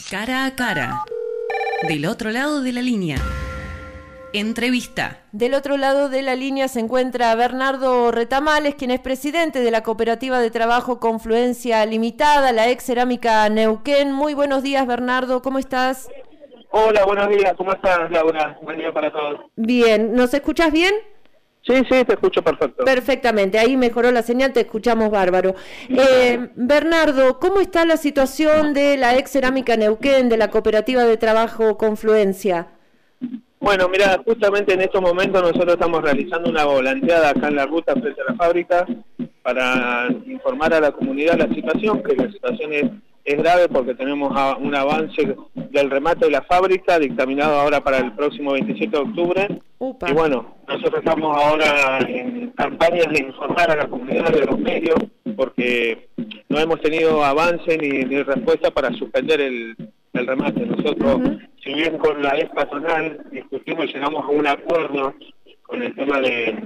Cara a cara. Del otro lado de la línea. Entrevista. Del otro lado de la línea se encuentra Bernardo Retamales, quien es presidente de la Cooperativa de Trabajo Confluencia Limitada, la ex Cerámica Neuquén. Muy buenos días, Bernardo, ¿cómo estás? Hola, buenos días, ¿cómo estás, Laura? Buen día para todos. Bien, ¿nos escuchas bien? Sí, te escucho perfecto. Perfectamente, ahí mejoró la señal, te escuchamos bárbaro. Bernardo, ¿cómo está la situación de la ex Cerámica Neuquén, de la Cooperativa de Trabajo Confluencia? Bueno, mira, justamente en estos momentos nosotros estamos realizando una volanteada acá en la ruta frente a la fábrica para informar a la comunidad la situación, que la situación es grave porque tenemos un avance del remate de la fábrica dictaminado ahora para el próximo 27 de octubre. Upa. Y bueno, nosotros estamos ahora en campañas de informar a la comunidad de los medios porque no hemos tenido avance ni respuesta para suspender el remate. Nosotros, si bien con la ex patronal discutimos y llegamos a un acuerdo con el tema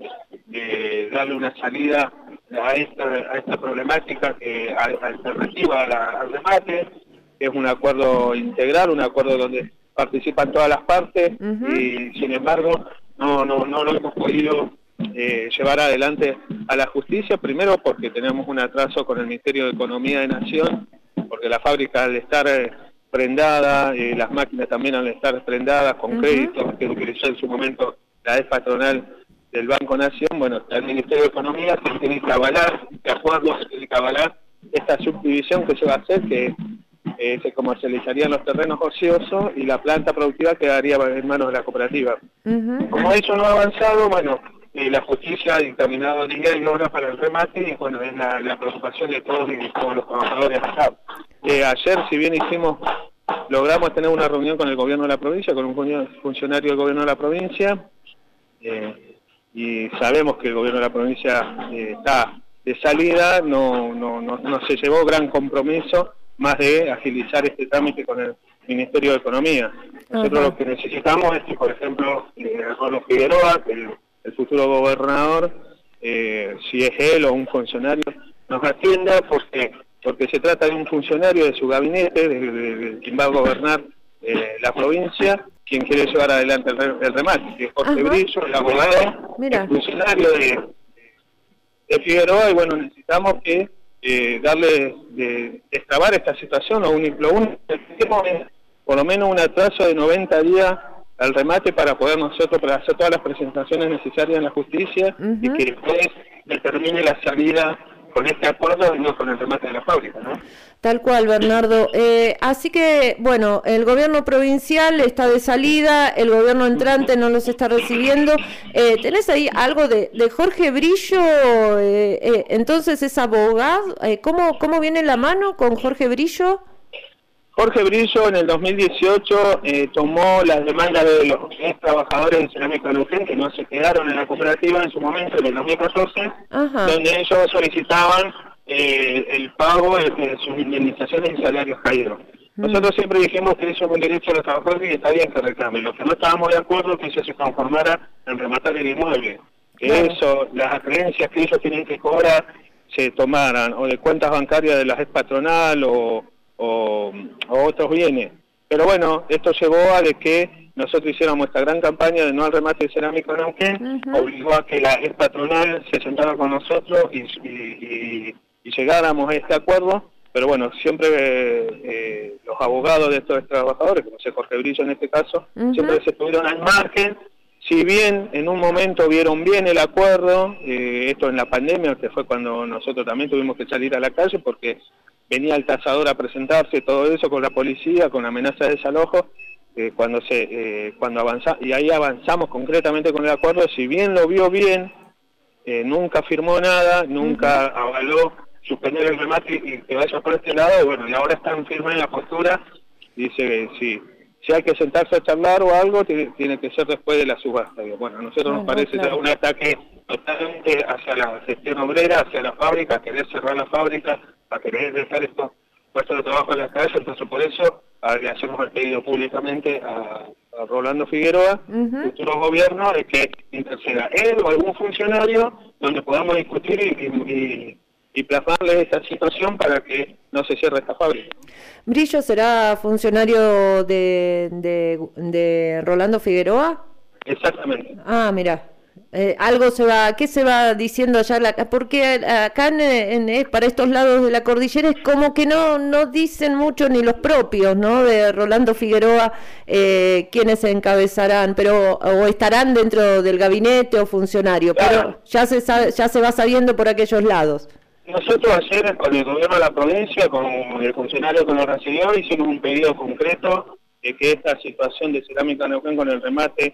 de darle una salida a esta problemática alternativa al remate, que es un acuerdo integral, un acuerdo donde participan todas las partes, y sin embargo no lo hemos podido llevar adelante a la justicia, primero porque tenemos un atraso con el Ministerio de Economía de Nación, porque la fábrica al estar prendada, las máquinas también al estar prendadas con créditos que utilizó en su momento la ex patronal del Banco Nación, bueno, el Ministerio de Economía se tiene que avalar, de acuerdo, se tiene que avalar esta subdivisión que se va a hacer, que se comercializarían los terrenos ociosos y la planta productiva quedaría en manos de la cooperativa. Como eso no ha avanzado, bueno, la justicia ha dictaminado día y hora para el remate y bueno, es la preocupación de todos los trabajadores acá. Ayer, si bien logramos tener una reunión con el gobierno de la provincia, con un funcionario del gobierno de la provincia, y sabemos que el gobierno de la provincia está de salida, no se llevó gran compromiso más de agilizar este trámite con el Ministerio de Economía. Nosotros lo que necesitamos es que, por ejemplo, Arnoldo Figueroa, el futuro gobernador, si es él o un funcionario, nos atienda porque se trata de un funcionario de su gabinete, de quien va a gobernar la provincia, quien quiere llevar adelante el remate, que es Jorge Brillo, el abogado, el funcionario de Figueroa, y bueno, necesitamos que destrabar esta situación. Lo único que tenemos es por lo menos un atraso de 90 días al remate para poder nosotros hacer todas las presentaciones necesarias en la justicia y que después determine la salida con este acuerdo y no con el remate de la fábrica, ¿no? Tal cual, Bernardo. Así que, bueno, el gobierno provincial está de salida, el gobierno entrante no los está recibiendo. ¿Tenés ahí algo de Jorge Brillo? Entonces, ¿es abogado? ¿Cómo viene la mano con Jorge Brillo? Jorge Brillo en el 2018 tomó las demandas de los ex trabajadores de Cerámica Neuquén que no se quedaron en la cooperativa en su momento, en el 2014, donde ellos solicitaban el pago de sus indemnizaciones y salarios caídos. Nosotros siempre dijimos que eso es un derecho de los trabajadores y está bien que reclamen. Lo que no estábamos de acuerdo es que eso se conformara en rematar el inmueble. Que eso, las creencias que ellos tienen que cobrar, se tomaran o de cuentas bancarias de la ex patronal o otros bienes. Pero bueno, esto llevó a de que nosotros hiciéramos esta gran campaña de no al remate de Cerámica Neuquén, obligó a que la ex patronal se sentara con nosotros y llegáramos a este acuerdo, pero bueno, siempre los abogados de estos trabajadores, como sé Jorge Brillo en este caso, siempre se estuvieron al margen. Si bien en un momento vieron bien el acuerdo, esto en la pandemia, que fue cuando nosotros también tuvimos que salir a la calle porque venía el tasador a presentarse, todo eso con la policía, con amenaza de desalojo, cuando avanzamos, y ahí avanzamos concretamente con el acuerdo. Si bien lo vio bien, nunca firmó nada, nunca avaló suspender el remate y que vaya por este lado, bueno, y ahora están firmes en la postura, dice que si hay que sentarse a charlar o algo, tiene que ser después de la subasta. Bueno, a nosotros nos parece un ataque totalmente hacia la gestión obrera, hacia la fábrica, querer cerrar la fábrica, a querer dejar estos puestos de trabajo en la calle. Entonces por eso le hacemos el pedido públicamente a Rolando Figueroa, futuro gobierno, de que interceda él o algún funcionario donde podamos discutir y plasmarle esta situación para que no se cierre esta fábrica. ¿Brillo será funcionario de Rolando Figueroa? Exactamente. Ah, mira. ¿Qué se va diciendo allá? Porque acá para estos lados de la cordillera es como que no dicen mucho ni los propios, ¿no? De Rolando Figueroa, quiénes se encabezarán, o estarán dentro del gabinete o funcionario, claro. Pero ya se va sabiendo por aquellos lados. Nosotros ayer con el gobierno de la provincia, con el funcionario que nos recibió, hicimos un pedido concreto de que esta situación de Cerámica Neuquén con el remate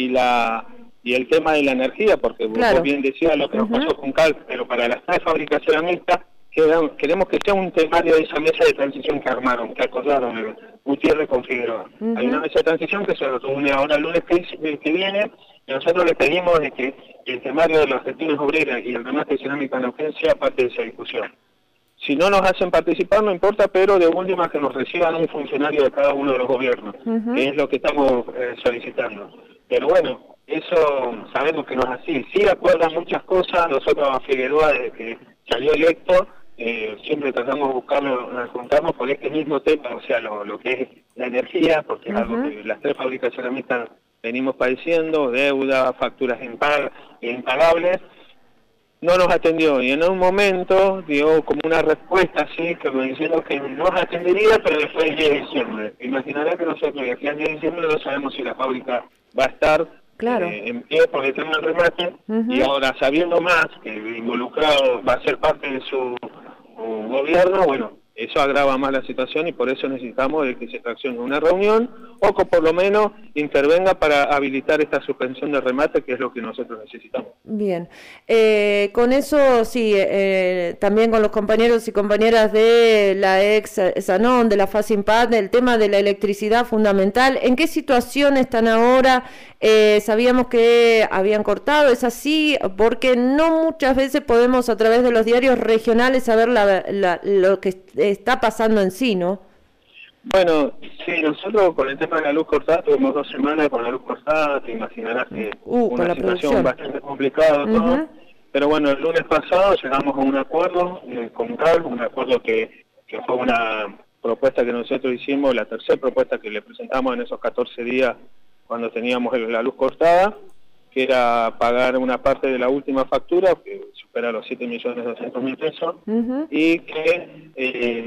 y el tema de la energía, porque claro. Vos bien decías lo que nos pasó con Cal, pero para las 3 fábricas ceramistas queremos que sea un temario de esa mesa de transición que armaron, que acordaron Gutiérrez con Figueroa. Hay una mesa de transición que se reúne ahora el lunes que viene, y nosotros le pedimos de que el temario de las gestiones obreras y el remate de Cerámica Neuquén sea parte de esa discusión. Si no nos hacen participar, no importa, pero de última que nos reciban un funcionario de cada uno de los gobiernos, que es lo que estamos solicitando. Pero bueno, eso sabemos que no es así. Sí acuerdan muchas cosas. Nosotros a Figueroa, desde que salió electo, siempre tratamos de buscarlo, nos juntamos por este mismo tema, o sea, lo que es la energía, porque es algo que las 3 fábricas ceramistas venimos padeciendo, deuda, facturas impagables. No nos atendió, y en un momento dio como una respuesta así, como diciendo que nos atendería, pero después del 10 de diciembre. Imaginará que nosotros de aquí al 10 de diciembre no sabemos si la fábrica va a estar en pie porque tiene el remate, y ahora sabiendo más que el involucrado va a ser parte de su gobierno, bueno, eso agrava más la situación y por eso necesitamos de que se traccione una reunión o que por lo menos intervenga para habilitar esta suspensión de remate, que es lo que nosotros necesitamos. Bien, con eso sí, también con los compañeros y compañeras de la ex Sanón, de la FASIMPAD, el tema de la electricidad fundamental. ¿En qué situación están ahora? Sabíamos que habían cortado, ¿es así? Porque no muchas veces podemos a través de los diarios regionales saber lo que está pasando en sí, ¿no? Bueno, sí, nosotros con el tema de la luz cortada tuvimos 2 semanas con la luz cortada, te imaginarás que una situación bastante complicada, todo, pero bueno, el lunes pasado llegamos a un acuerdo con Cal, un acuerdo que fue una propuesta que nosotros hicimos, la tercera propuesta que le presentamos en esos 14 días cuando teníamos la luz cortada, que era pagar una parte de la última factura, que supera los 7.200.000 pesos, y que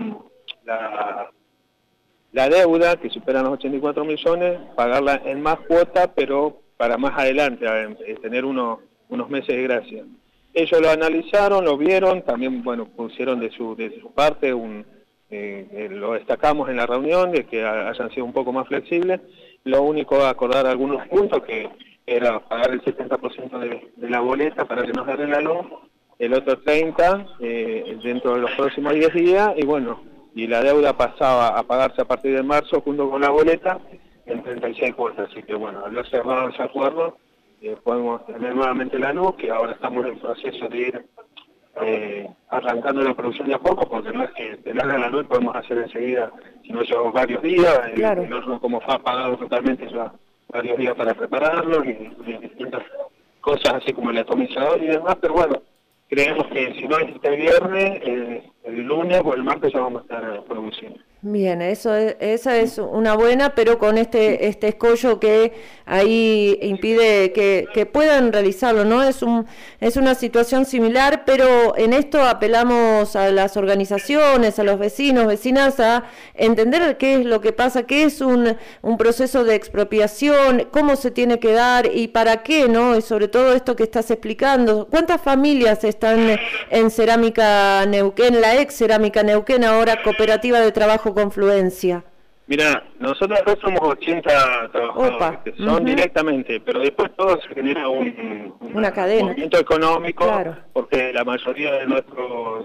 la deuda, que supera los 84 millones, pagarla en más cuota, pero para más adelante, tener unos meses de gracia. Ellos lo analizaron, lo vieron, también bueno pusieron de su parte, lo destacamos en la reunión, de que hayan sido un poco más flexibles. Lo único, acordar algunos puntos, que era pagar el 70% de la boleta para que nos den la luz, el otro 30% dentro de los próximos 10 días, y bueno, y la deuda pasaba a pagarse a partir de marzo junto con la boleta en 36 cuotas. Así que bueno, al haber cerrado ese acuerdo, podemos tener nuevamente la luz, que ahora estamos en el proceso de ir arrancando la producción de a poco, porque no es que tener la luz podemos hacer enseguida, sino llevamos varios días, claro. El horno como fue apagado totalmente, ya varios días para prepararlo, y distintas cosas así como el atomizador y demás, pero bueno, creemos que si no es este viernes, el lunes o el martes ya vamos a estar produciendo. Bien, esa es una buena, pero con este escollo que ahí impide que puedan realizarlo, ¿no? Es una situación similar, pero en esto apelamos a las organizaciones, a los vecinos, vecinas, a entender qué es lo que pasa, qué es un proceso de expropiación, cómo se tiene que dar y para qué, ¿no? Y sobre todo esto que estás explicando. ¿Cuántas familias están en Cerámica Neuquén, la ex Cerámica Neuquén, ahora Cooperativa de Trabajo Confluencia? Mira, nosotros acá somos 80 trabajadores, que son directamente, pero después todo se genera una cadena, movimiento económico, claro. Porque la mayoría de nuestros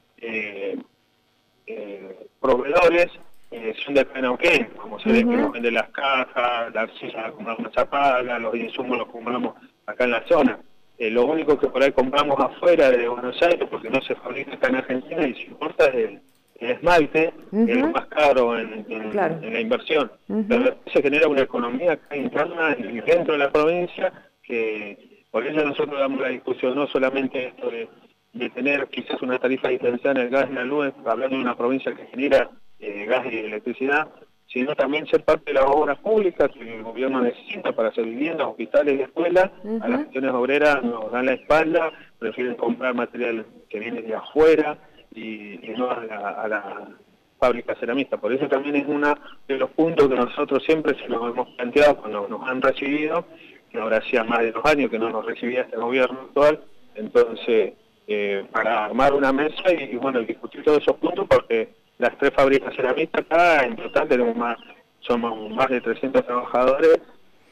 proveedores son de acá en Neuquén, como se ve que nos venden las cajas, la arcilla la compramos en Zapala, los insumos los compramos acá en la zona. Lo único que por ahí compramos afuera de Buenos Aires, porque no se fabrica acá en Argentina y se importa es el esmalte, que es lo más caro en la inversión. Pero se genera una economía acá interna y dentro de la provincia, que por eso nosotros damos la discusión, no solamente esto de tener quizás una tarifa diferenciada en el gas y la luz, hablando de una provincia que genera gas y electricidad, sino también ser parte de las obras públicas que el gobierno necesita para hacer viviendas, hospitales y escuelas. A las gestiones obreras nos dan la espalda, prefieren comprar material que viene de afuera y no a la fábrica ceramista. Por eso también es uno de los puntos que nosotros siempre se los hemos planteado cuando nos han recibido, que ahora hacía más de 2 años que no nos recibía este gobierno actual. Entonces, para armar una mesa y bueno, discutir todos esos puntos, porque las 3 fábricas ceramistas acá, en total somos más de 300 trabajadores,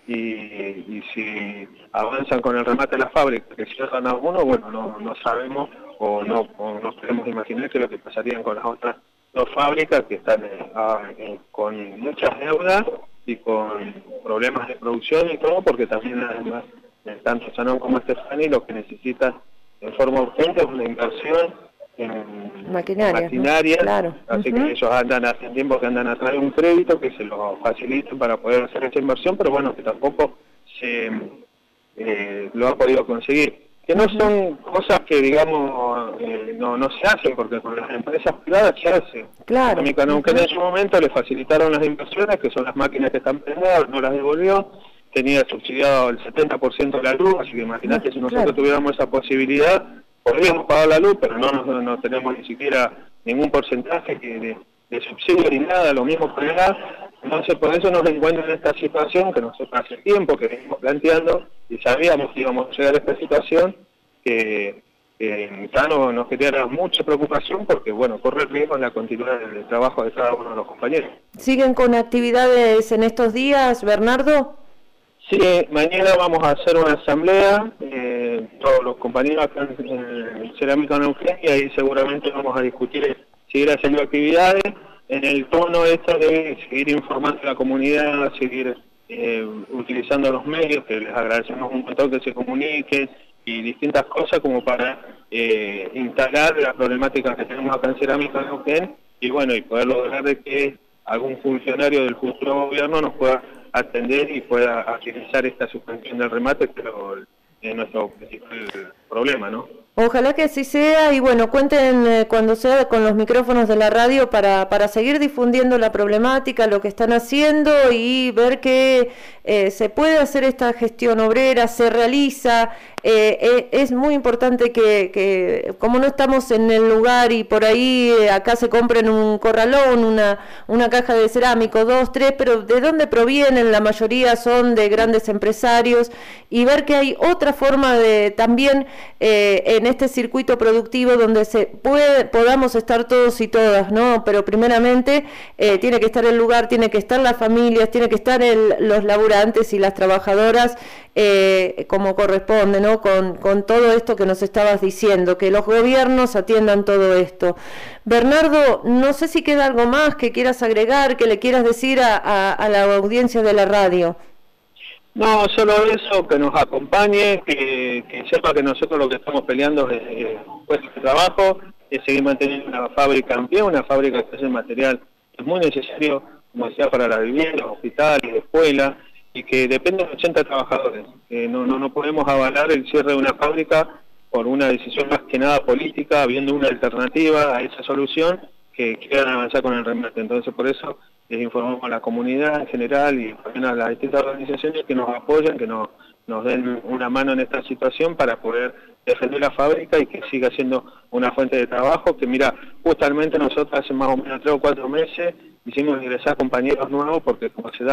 y si avanzan con el remate de la fábrica, que cierran alguno, bueno, no sabemos o no podemos imaginar que lo que pasarían con las otras 2 fábricas que están con muchas deudas y con problemas de producción y todo, porque también además, tanto Sanón como Estefani, lo que necesitan en forma urgente es una inversión en maquinaria, ¿no? Claro. Así que ellos hace tiempo que andan a traer un crédito que se lo facilite para poder hacer esa inversión, pero bueno, que tampoco se lo ha podido conseguir. Que no son cosas que, digamos, no se hacen, porque con las empresas privadas se hace. Claro. Aunque en su momento le facilitaron las inversiones, que son las máquinas que están prendidas, no las devolvió, tenía subsidiado el 70% de la luz, así que imagínate si nosotros tuviéramos esa posibilidad, podríamos pagar la luz, pero no tenemos ni siquiera ningún porcentaje de subsidio ni nada, lo mismo con el gas. Entonces por eso nos encuentran en esta situación que nosotros hace tiempo que venimos planteando y sabíamos que íbamos a llegar a esta situación, que ya nos genera mucha preocupación porque bueno, corre riesgo en la continuidad del trabajo de cada uno de los compañeros. ¿Siguen con actividades en estos días, Bernardo? Sí, mañana vamos a hacer una asamblea, todos los compañeros acá en Cerámica Neuquén, y ahí seguramente vamos a discutir seguir haciendo actividades en el tono de seguir informando a la comunidad, seguir utilizando los medios, que les agradecemos un montón que se comuniquen, y distintas cosas como para instalar la problemática que tenemos acá en Cerámica Neuquén, y bueno, y poder lograr de que algún funcionario del futuro gobierno nos pueda atender y pueda agilizar esta suspensión del remate, pero es nuestro principal problema, ¿no? Ojalá que así sea, y bueno, cuenten cuando sea con los micrófonos de la radio para seguir difundiendo la problemática, lo que están haciendo, y ver que se puede hacer esta gestión obrera, se realiza. Es muy importante que como no estamos en el lugar y por ahí acá se compren un corralón, una caja de cerámico, 2, 3, pero ¿de dónde provienen? La mayoría son de grandes empresarios, y ver que hay otra forma de también en este circuito productivo donde podamos estar todos y todas, ¿no? Pero primeramente tiene que estar el lugar, tiene que estar las familias, tiene que estar los laburantes y las trabajadoras como corresponde, ¿no? Con todo esto que nos estabas diciendo, que los gobiernos atiendan todo esto. Bernardo, no sé si queda algo más que quieras agregar, que le quieras decir a la audiencia de la radio. No, solo eso, que nos acompañe, que sepa que nosotros lo que estamos peleando es puestos de trabajo, es seguir manteniendo una fábrica en pie, una fábrica que hace material es muy necesario, como decía, para la vivienda, hospitales, escuelas, y que depende de 80 trabajadores. No podemos avalar el cierre de una fábrica por una decisión más que nada política, habiendo una alternativa a esa solución, que quieran avanzar con el remate. Entonces por eso les informamos a la comunidad en general y también a las distintas organizaciones que nos apoyen, que nos den una mano en esta situación para poder defender la fábrica y que siga siendo una fuente de trabajo. Que mira, justamente nosotros hace más o menos 3 o 4 meses hicimos ingresar compañeros nuevos, porque como se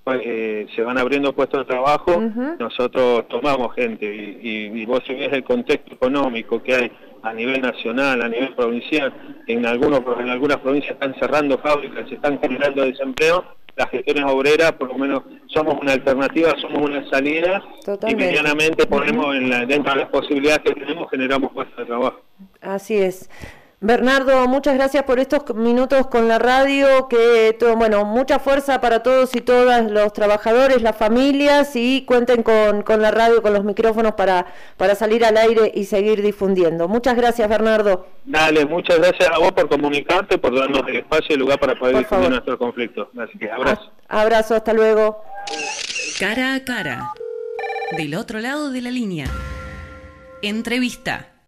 van abriendo puestos de trabajo, nosotros tomamos gente, y vos si ves el contexto económico que hay a nivel nacional, a nivel provincial, en algunas provincias están cerrando fábricas, se están generando desempleo. Las gestiones obreras, por lo menos, somos una alternativa, somos una salida. Totalmente. Y medianamente ponemos dentro de las posibilidades que tenemos, generamos puestos de trabajo. Así es. Bernardo, muchas gracias por estos minutos con la radio, mucha fuerza para todos y todas los trabajadores, las familias, y cuenten con la radio, con los micrófonos para salir al aire y seguir difundiendo. Muchas gracias, Bernardo. Dale, muchas gracias a vos por comunicarte, por darnos el espacio y el lugar para poder difundir nuestro conflicto. Así que abrazo. Abrazo, hasta luego. Cara a cara, del otro lado de la línea. Entrevista.